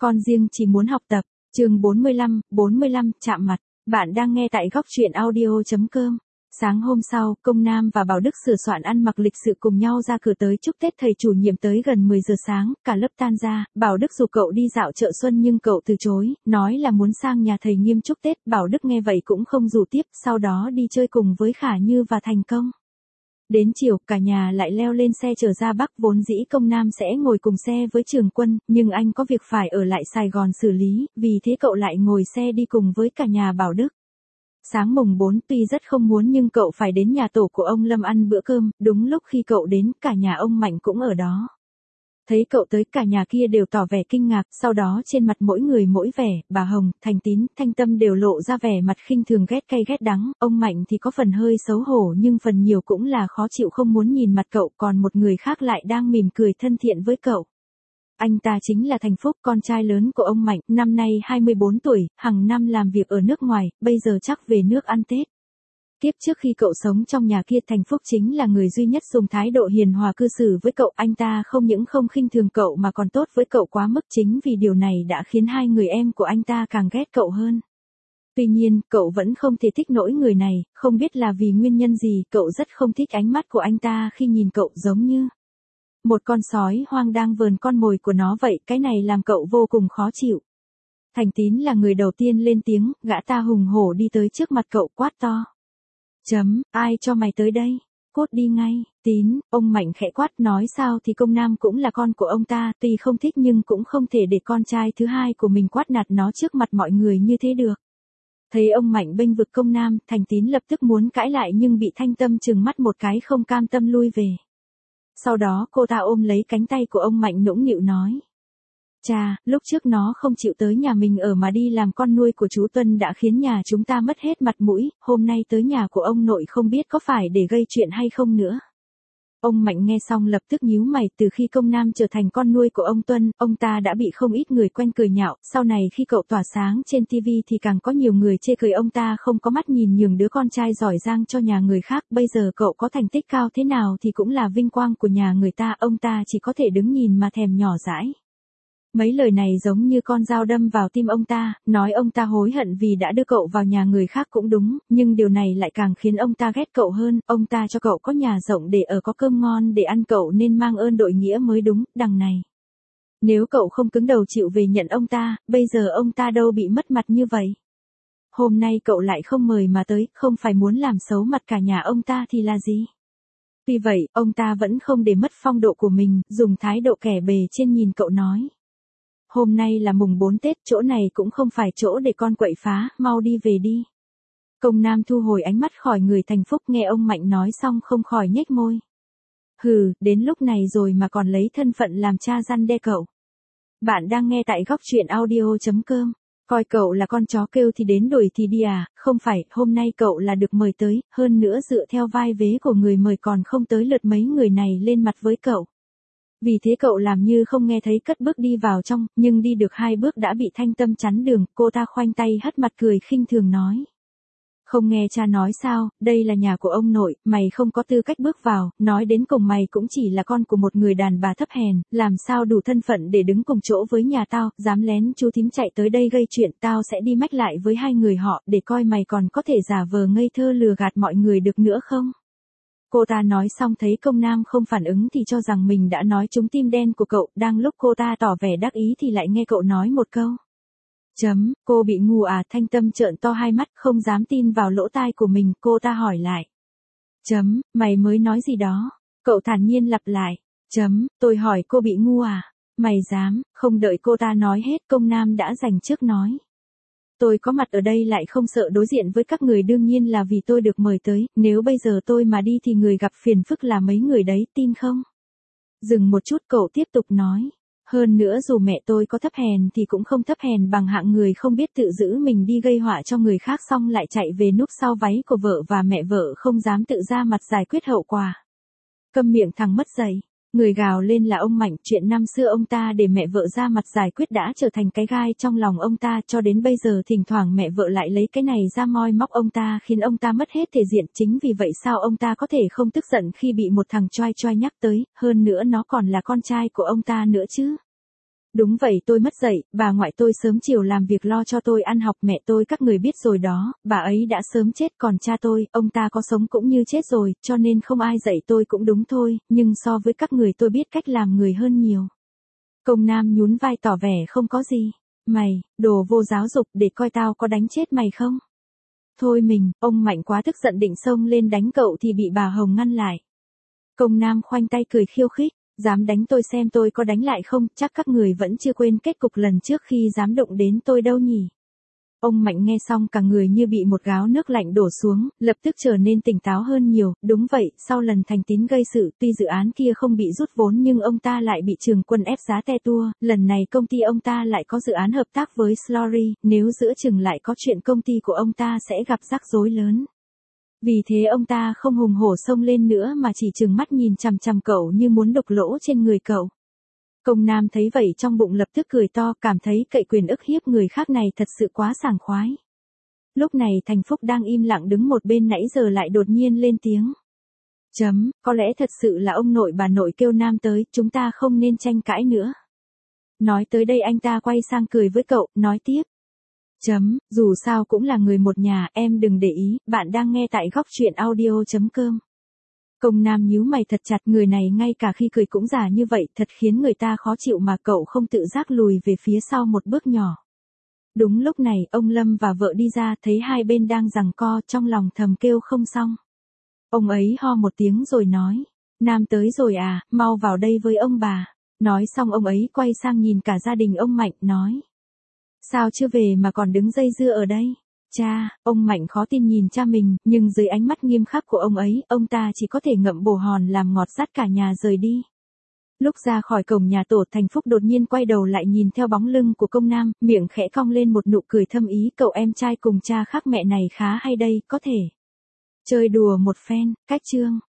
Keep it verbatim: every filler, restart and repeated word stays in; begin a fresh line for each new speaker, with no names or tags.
con riêng chỉ muốn học tập. Chương bốn mươi lăm, bốn mươi lăm, chạm mặt. Bạn đang nghe tại góc truyện audio chấm com. Sáng hôm sau, Công Nam và Bảo Đức sửa soạn ăn mặc lịch sự cùng nhau ra cửa tới chúc Tết thầy chủ nhiệm tới gần mười giờ sáng, cả lớp tan ra, Bảo Đức rủ cậu đi dạo chợ xuân nhưng cậu từ chối, nói là muốn sang nhà thầy Nghiêm chúc Tết, Bảo Đức nghe vậy cũng không rủ tiếp, sau đó đi chơi cùng với Khả Như và Thành Công. Đến chiều, cả nhà lại leo lên xe chở ra Bắc, vốn dĩ Công Nam sẽ ngồi cùng xe với Trường Quân, nhưng anh có việc phải ở lại Sài Gòn xử lý, vì thế cậu lại ngồi xe đi cùng với cả nhà Bảo Đức. Sáng mùng bốn tuy rất không muốn nhưng cậu phải đến nhà tổ của ông Lâm ăn bữa cơm, đúng lúc khi cậu đến, cả nhà ông Mạnh cũng ở đó. Thấy cậu tới cả nhà kia đều tỏ vẻ kinh ngạc, sau đó trên mặt mỗi người mỗi vẻ, bà Hồng, Thành Tín, Thanh Tâm đều lộ ra vẻ mặt khinh thường ghét cay ghét đắng, ông Mạnh thì có phần hơi xấu hổ nhưng phần nhiều cũng là khó chịu không muốn nhìn mặt cậu, còn một người khác lại đang mỉm cười thân thiện với cậu. Anh ta chính là Thành Phúc, con trai lớn của ông Mạnh, năm nay hai mươi bốn tuổi, hàng năm làm việc ở nước ngoài, bây giờ chắc về nước ăn Tết. Kiếp trước khi cậu sống trong nhà kia, Thành Phúc chính là người duy nhất dùng thái độ hiền hòa cư xử với cậu, anh ta không những không khinh thường cậu mà còn tốt với cậu quá mức, chính vì điều này đã khiến hai người em của anh ta càng ghét cậu hơn. Tuy nhiên, cậu vẫn không thể thích nổi người này, không biết là vì nguyên nhân gì, cậu rất không thích ánh mắt của anh ta khi nhìn cậu giống như một con sói hoang đang vờn con mồi của nó vậy, cái này làm cậu vô cùng khó chịu. Thành Tín là người đầu tiên lên tiếng, gã ta hùng hổ đi tới trước mặt cậu quát to. Chấm, ai cho mày tới đây? Cút đi ngay. Tín, ông Mạnh khẽ quát, nói sao thì Công Nam cũng là con của ông ta, tuy không thích nhưng cũng không thể để con trai thứ hai của mình quát nạt nó trước mặt mọi người như thế được. Thấy ông Mạnh bênh vực Công Nam, Thành Tín lập tức muốn cãi lại nhưng bị Thanh Tâm trừng mắt một cái không cam tâm lui về. Sau đó cô ta ôm lấy cánh tay của ông Mạnh nũng nịu nói. Chà, lúc trước nó không chịu tới nhà mình ở mà đi làm con nuôi của chú Tuân đã khiến nhà chúng ta mất hết mặt mũi, hôm nay tới nhà của ông nội không biết có phải để gây chuyện hay không nữa. Ông Mạnh nghe xong lập tức nhíu mày, từ khi Công Nam trở thành con nuôi của ông Tuân, ông ta đã bị không ít người quen cười nhạo, sau này khi cậu tỏa sáng trên ti vi thì càng có nhiều người chê cười ông ta không có mắt nhìn nhường đứa con trai giỏi giang cho nhà người khác, bây giờ cậu có thành tích cao thế nào thì cũng là vinh quang của nhà người ta, ông ta chỉ có thể đứng nhìn mà thèm nhỏ dãi. Mấy lời này giống như con dao đâm vào tim ông ta, nói ông ta hối hận vì đã đưa cậu vào nhà người khác cũng đúng, nhưng điều này lại càng khiến ông ta ghét cậu hơn, ông ta cho cậu có nhà rộng để ở, có cơm ngon để ăn, cậu nên mang ơn đội nghĩa mới đúng, đằng này. Nếu cậu không cứng đầu chịu về nhận ông ta, bây giờ ông ta đâu bị mất mặt như vậy. Hôm nay cậu lại không mời mà tới, không phải muốn làm xấu mặt cả nhà ông ta thì là gì? Tuy vậy, ông ta vẫn không để mất phong độ của mình, dùng thái độ kẻ bề trên nhìn cậu nói. Hôm nay là mùng bốn Tết, chỗ này cũng không phải chỗ để con quậy phá, mau đi về đi. Công Nam thu hồi ánh mắt khỏi người Thành Phúc, nghe ông Mạnh nói xong không khỏi nhếch môi. Hừ, đến lúc này rồi mà còn lấy thân phận làm cha răn đe cậu. Bạn đang nghe tại góc truyện audio chấm com. Coi cậu là con chó kêu thì đến đuổi thì đi à, không phải, hôm nay cậu là được mời tới, hơn nữa dựa theo vai vế của người mời còn không tới lượt mấy người này lên mặt với cậu. Vì thế cậu làm như không nghe thấy, cất bước đi vào trong, nhưng đi được hai bước đã bị Thanh Tâm chắn đường, cô ta khoanh tay hất mặt cười khinh thường nói. Không nghe cha nói sao, đây là nhà của ông nội, mày không có tư cách bước vào, nói đến cùng mày cũng chỉ là con của một người đàn bà thấp hèn, làm sao đủ thân phận để đứng cùng chỗ với nhà tao, dám lén chú thím chạy tới đây gây chuyện, tao sẽ đi mách lại với hai người họ, để coi mày còn có thể giả vờ ngây thơ lừa gạt mọi người được nữa không. Cô ta nói xong thấy Công Nam không phản ứng thì cho rằng mình đã nói trúng tim đen của cậu, đang lúc cô ta tỏ vẻ đắc ý thì lại nghe cậu nói một câu. Chấm, cô bị ngu à, Thanh Tâm trợn to hai mắt không dám tin vào lỗ tai của mình, cô ta hỏi lại. Chấm, mày mới nói gì đó? Cậu thản nhiên lặp lại. Chấm, tôi hỏi cô bị ngu à? Mày dám, không đợi cô ta nói hết Công Nam đã giành trước nói. Tôi có mặt ở đây lại không sợ đối diện với các người, đương nhiên là vì tôi được mời tới, nếu bây giờ tôi mà đi thì người gặp phiền phức là mấy người đấy, tin không? Dừng một chút cậu tiếp tục nói. Hơn nữa dù mẹ tôi có thấp hèn thì cũng không thấp hèn bằng hạng người không biết tự giữ mình đi gây họa cho người khác xong lại chạy về núp sau váy của vợ và mẹ vợ không dám tự ra mặt giải quyết hậu quả. Câm miệng thằng mất dạy. Người gào lên là ông Mạnh, chuyện năm xưa ông ta để mẹ vợ ra mặt giải quyết đã trở thành cái gai trong lòng ông ta, cho đến bây giờ thỉnh thoảng mẹ vợ lại lấy cái này ra moi móc ông ta khiến ông ta mất hết thể diện, chính vì vậy sao ông ta có thể không tức giận khi bị một thằng choai choai nhắc tới, hơn nữa nó còn là con trai của ông ta nữa chứ. Đúng vậy, tôi mất dạy, bà ngoại tôi sớm chiều làm việc lo cho tôi ăn học, mẹ tôi các người biết rồi đó, bà ấy đã sớm chết, còn cha tôi, ông ta có sống cũng như chết rồi, cho nên không ai dạy tôi cũng đúng thôi, nhưng so với các người tôi biết cách làm người hơn nhiều. Công Nam nhún vai tỏ vẻ không có gì. Mày, đồ vô giáo dục, để coi tao có đánh chết mày không? Thôi mình, ông Mạnh quá tức giận định xông lên đánh cậu thì bị bà Hồng ngăn lại. Công Nam khoanh tay cười khiêu khích, dám đánh tôi xem tôi có đánh lại không, chắc các người vẫn chưa quên kết cục lần trước khi dám động đến tôi đâu nhỉ. Ông Mạnh nghe xong cả người như bị một gáo nước lạnh đổ xuống, lập tức trở nên tỉnh táo hơn nhiều, đúng vậy, sau lần Thành Tín gây sự, tuy dự án kia không bị rút vốn nhưng ông ta lại bị Trường Quân ép giá te tua, lần này công ty ông ta lại có dự án hợp tác với Slory, nếu giữa chừng lại có chuyện công ty của ông ta sẽ gặp rắc rối lớn. Vì thế ông ta không hùng hổ xông lên nữa mà chỉ trừng mắt nhìn chằm chằm cậu như muốn đục lỗ trên người cậu. Công Nam thấy vậy trong bụng lập tức cười to, cảm thấy cậy quyền ức hiếp người khác này thật sự quá sảng khoái. Lúc này Thành Phúc đang im lặng đứng một bên nãy giờ lại đột nhiên lên tiếng. Chấm, có lẽ thật sự là ông nội bà nội kêu Nam tới, chúng ta không nên tranh cãi nữa. Nói tới đây anh ta quay sang cười với cậu, nói tiếp. Chấm, dù sao cũng là người một nhà, em đừng để ý, bạn đang nghe tại góc truyện audio chấm com. Công Nam nhíu mày thật chặt, người này ngay cả khi cười cũng giả như vậy, thật khiến người ta khó chịu mà cậu không tự giác lùi về phía sau một bước nhỏ. Đúng lúc này, ông Lâm và vợ đi ra, thấy hai bên đang giằng co, trong lòng thầm kêu không xong. Ông ấy ho một tiếng rồi nói, Nam tới rồi à, mau vào đây với ông bà. Nói xong ông ấy quay sang nhìn cả gia đình ông Mạnh, nói. Sao chưa về mà còn đứng dây dưa ở đây? Cha, ông Mạnh khó tin nhìn cha mình, nhưng dưới ánh mắt nghiêm khắc của ông ấy, ông ta chỉ có thể ngậm bồ hòn làm ngọt dắt cả nhà rời đi. Lúc ra khỏi cổng nhà tổ, Thành Phúc đột nhiên quay đầu lại nhìn theo bóng lưng của Công Nam, miệng khẽ cong lên một nụ cười thâm ý, cậu em trai cùng cha khác mẹ này khá hay đây, có thể chơi đùa một phen, cách chương.